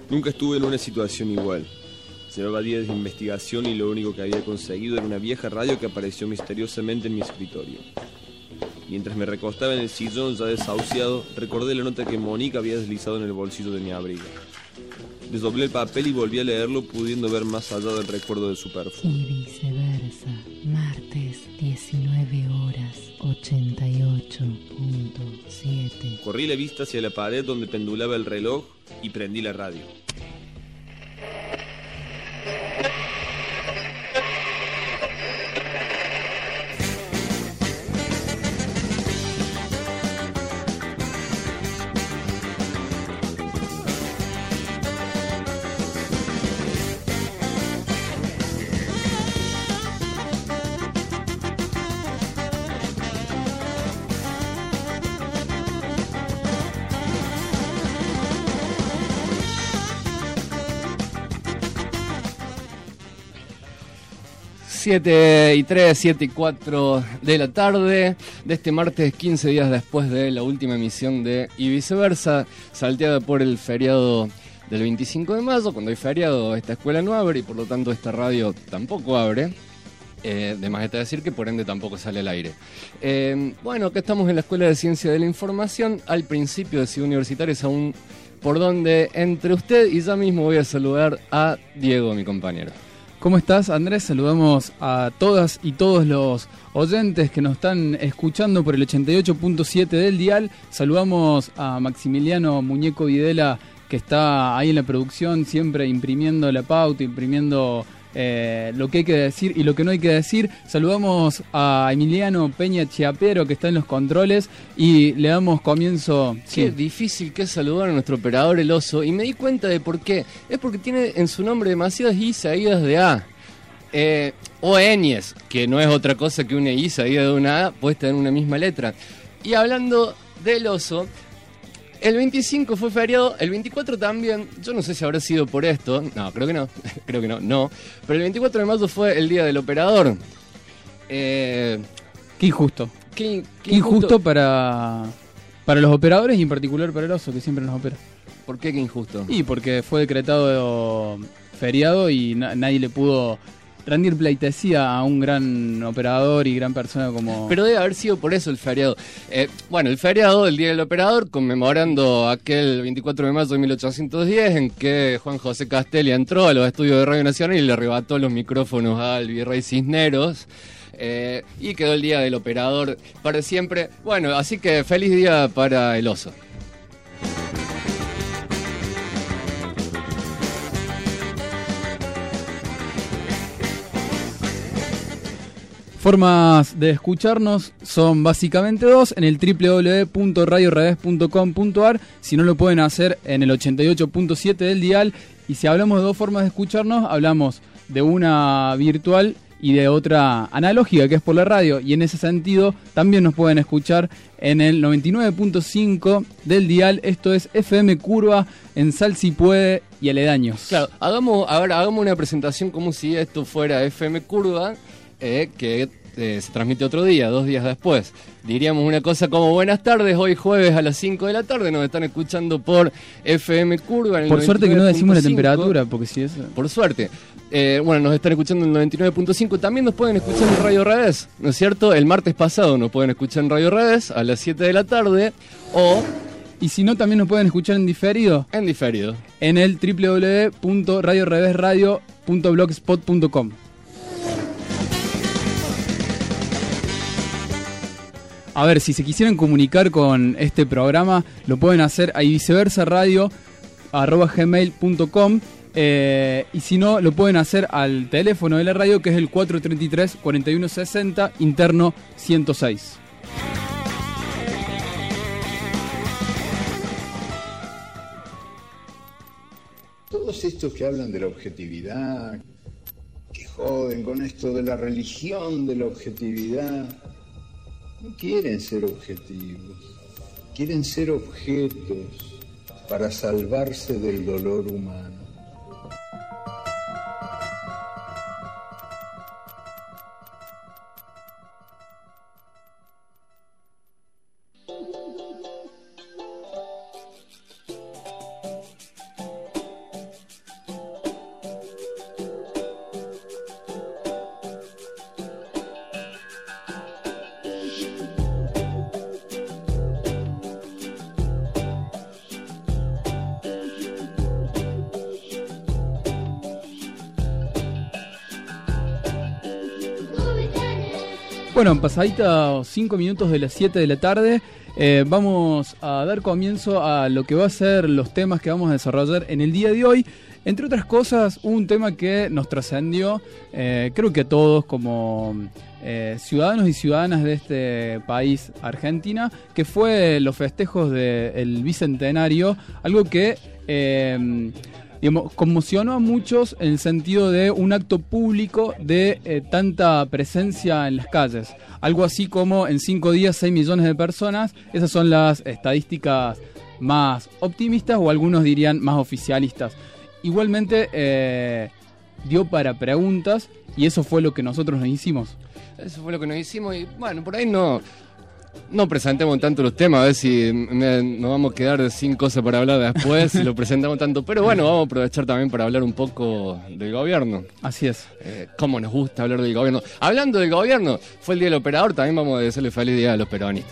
Nunca estuve en una situación igual. Llevaba días de investigación y lo único que había conseguido era una vieja radio que apareció misteriosamente en mi escritorio. Mientras me recostaba en el sillón ya desahuciado, recordé la nota que Mónica había deslizado en el bolsillo de mi abrigo. Desdoblé el papel y volví a leerlo, pudiendo ver más allá del recuerdo de su perfume. Y viceversa, martes 19 horas 88.7. Corrí la vista hacia la pared donde pendulaba el reloj y prendí la radio. Siete y 3, 7 y 4 de la tarde de este martes, 15 días después de la última emisión de Y Viceversa, salteada por el feriado del 25 de mayo. Cuando hay feriado, esta escuela no abre y por lo tanto esta radio tampoco abre. De más está decir que por ende tampoco sale al aire. Bueno, acá estamos en la Escuela de Ciencia de la Información, al principio de Ciudad Universitaria, es aún por donde entre usted y ya mismo voy a saludar a Diego, mi compañero. ¿Cómo estás, Andrés? Saludamos a todas y todos los oyentes que nos están escuchando por el 88.7 del dial. Saludamos a Maximiliano Muñeco Videla, que está ahí en la producción, siempre imprimiendo la pauta, imprimiendo lo que hay que decir y lo que no hay que decir. Saludamos a Emiliano Peña Chiapero, que está en los controles, y le damos comienzo. Qué difícil que es saludar a nuestro operador El Oso, y me di cuenta de por qué. Es porque tiene en su nombre demasiadas I seguidas de A. O ñes, que no es otra cosa que una I seguida de una A, puede tener una misma letra. Y hablando del Oso, el 25 fue feriado, el 24 también. Yo no sé si habrá sido por esto. No, creo que no. Creo que no. Pero el 24 de mayo fue el día del operador. Qué injusto. Qué injusto para los operadores y en particular para el Oso, que siempre nos opera. ¿Por qué injusto? Y porque fue decretado feriado y nadie le pudo rendir pleitesía a un gran operador y gran persona como... Pero debe haber sido por eso el feriado. Bueno, el feriado, el Día del Operador, conmemorando aquel 24 de mayo de 1810 en que Juan José Castelli entró a los estudios de Radio Nacional y le arrebató los micrófonos al virrey Cisneros. Y quedó el Día del Operador para siempre. Bueno, así que feliz día para el Oso. Formas de escucharnos son básicamente dos, en el www.radiorevés.com.ar, si no lo pueden hacer en el 88.7 del dial, y si hablamos de dos formas de escucharnos, hablamos de una virtual y de otra analógica, que es por la radio, y en ese sentido también nos pueden escuchar en el 99.5 del dial, esto es FM Curva, en Sal Si Puede y aledaños. Claro, hagamos una presentación como si esto fuera FM Curva, que se transmite otro día, 2 días después. Diríamos una cosa como: buenas tardes, hoy jueves a las 5 de la tarde nos están escuchando por FM Curva. Por suerte que no decimos la temperatura, porque si es... Por suerte. Bueno, nos están escuchando en el 99.5. También nos pueden escuchar en Radio Revés, ¿no es cierto? El martes pasado nos pueden escuchar en Radio Revés a las 7 de la tarde. Y si no, también nos pueden escuchar en diferido. En diferido. En el www.radiorevesradio.blogspot.com. A ver, si se quisieran comunicar con este programa, lo pueden hacer a viceversaradio@gmail.com, y si no, lo pueden hacer al teléfono de la radio, que es el 433-4160, interno 106. Todos estos que hablan de la objetividad, que joden con esto de la religión de la objetividad, no quieren ser objetivos, quieren ser objetos para salvarse del dolor humano. Bueno, pasadita 5 minutos de las 7 de la tarde, vamos a dar comienzo a lo que va a ser los temas que vamos a desarrollar en el día de hoy. Entre otras cosas, un tema que nos trascendió, creo que a todos como ciudadanos y ciudadanas de este país, Argentina, que fue los festejos del Bicentenario, algo que digamos, conmocionó a muchos en el sentido de un acto público de tanta presencia en las calles. Algo así como en 5 días 6 millones de personas. Esas son las estadísticas más optimistas o algunos dirían más oficialistas. Igualmente dio para preguntas y eso fue lo que nosotros nos hicimos. Eso fue lo que nos hicimos y bueno, por ahí no presentemos tanto los temas, a ver si nos vamos a quedar sin cosas para hablar después si lo presentamos tanto. Pero bueno, vamos a aprovechar también para hablar un poco del gobierno. Así es. Cómo nos gusta hablar del gobierno. Hablando del gobierno, fue el Día del Operador, también vamos a decirle feliz día a los peronistas.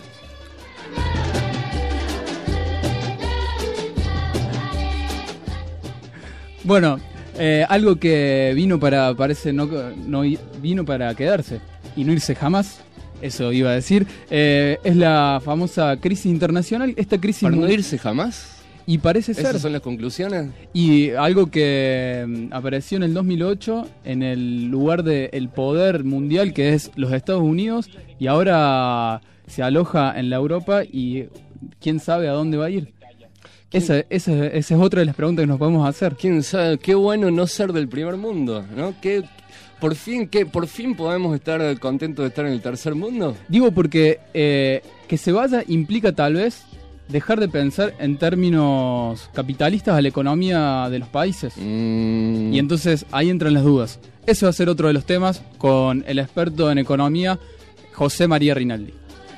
Bueno, algo que vino para, parece no vino para quedarse y no irse jamás, eso iba a decir, es la famosa crisis internacional. Esta crisis ¿Para no irse jamás? Y parece ser. ¿Esas son las conclusiones? Y algo que apareció en el 2008 en el lugar del poder mundial, que es los Estados Unidos, y ahora se aloja en la Europa y quién sabe a dónde va a ir. Esa es otra de las preguntas que nos podemos hacer. ¿Quién sabe? Qué bueno no ser del primer mundo, ¿no? Por fin podemos estar contentos de estar en el tercer mundo. Digo porque que se vaya implica tal vez dejar de pensar en términos capitalistas a la economía de los países. Y entonces ahí entran las dudas. Ese va a ser otro de los temas con el experto en economía, José María Rinaldi.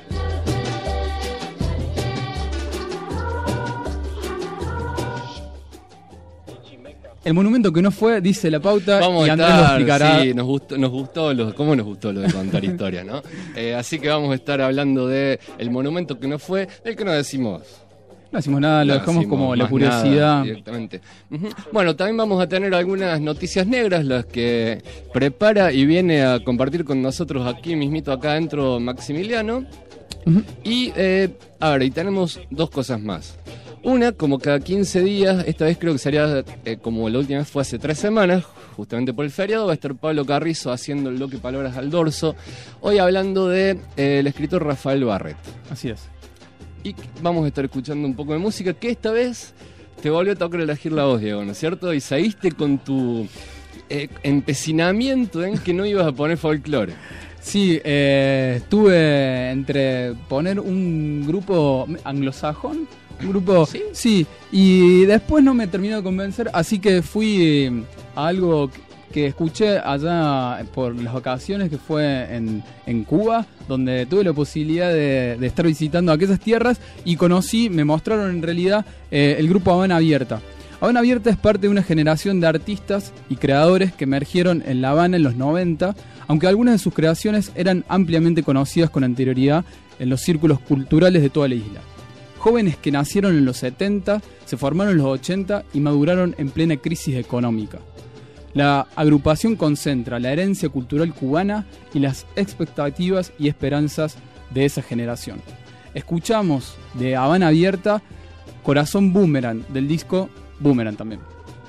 El monumento que no fue, dice la pauta, vamos y Andrés lo explicará. Sí, nos gustó cómo nos gustó lo de contar historias, ¿no? Así que vamos a estar hablando de el monumento que no fue, del que no decimos. No decimos nada, lo dejamos como la curiosidad. Directamente. Bueno, también vamos a tener algunas noticias negras, las que prepara y viene a compartir con nosotros aquí mismito, acá adentro, Maximiliano. Y, y tenemos 2 cosas más. Una, como cada 15 días, esta vez creo que sería como la última vez fue hace 3 semanas, justamente por el feriado, va a estar Pablo Carrizo haciendo el bloque Palabras al Dorso, hoy hablando de el escritor Rafael Barret. Así es. Y vamos a estar escuchando un poco de música, que esta vez te volvió a tocar elegir la voz, Diego, ¿no es cierto? Y seguiste con tu empecinamiento en que no ibas a poner folclore. Sí, estuve entre poner un grupo anglosajón, un grupo, sí, y después no me terminó de convencer, así que fui a algo que escuché allá por las vacaciones, que fue en Cuba, donde tuve la posibilidad de estar visitando aquellas tierras y me mostraron en realidad el grupo Habana Abierta. Habana Abierta es parte de una generación de artistas y creadores que emergieron en La Habana en los 90, aunque algunas de sus creaciones eran ampliamente conocidas con anterioridad en los círculos culturales de toda la isla. Jóvenes que nacieron en los 70, se formaron en los 80 y maduraron en plena crisis económica. La agrupación concentra la herencia cultural cubana y las expectativas y esperanzas de esa generación. Escuchamos de Habana Abierta Corazón Boomerang, del disco Boomerang también.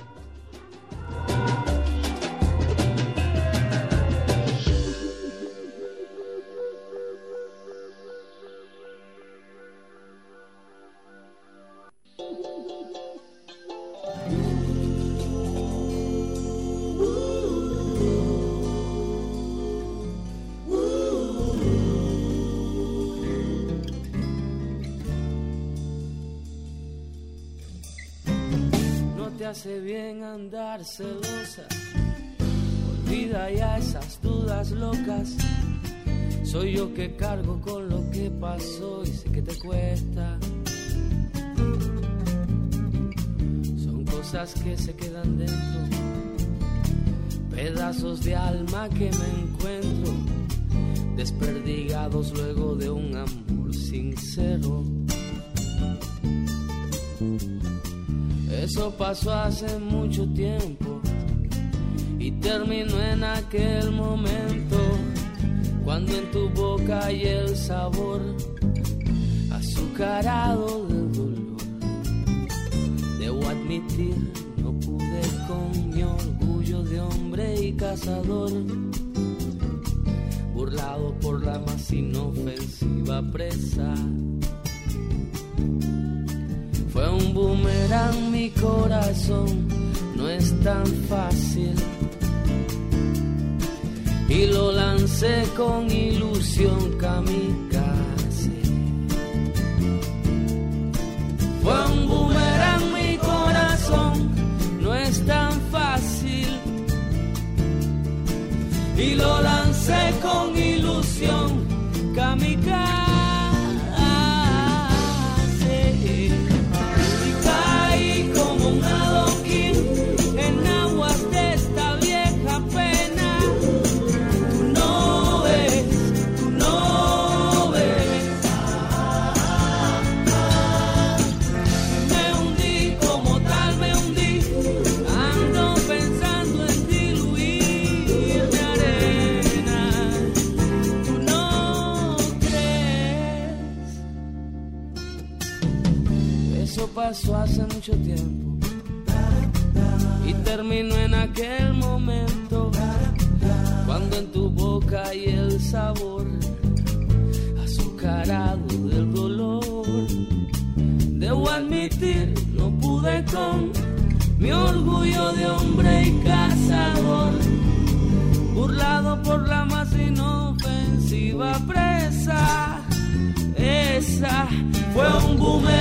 Hace bien andar celosa, olvida ya esas dudas locas. Soy yo que cargo con lo que pasó y sé que te cuesta. Son cosas que se quedan dentro, pedazos de alma que me encuentro, desperdigados luego de un amor sincero. Eso pasó hace mucho tiempo y terminó en aquel momento cuando en tu boca hay el sabor azucarado del dolor. Debo admitir, no pude con mi orgullo de hombre y cazador, burlado por la más inofensiva presa. Fue un boomerang mi corazón, no es tan fácil, y lo lancé con ilusión kamikaze. Fue un boomerang mi corazón, no es tan fácil, y lo lancé con ilusión kamikaze. Y caí como un adoquín en aguas de esta vieja pena. Tú no ves, tú no ves. Me hundí como tal, me hundí. Ando pensando en diluir mi arena. Tú no crees. Eso pasó hace mucho tiempo y terminó en aquel momento cuando en tu boca hay el sabor azucarado del dolor. Debo admitir, no pude con mi orgullo de hombre y cazador, burlado por la más inofensiva presa. Esa fue un boomerang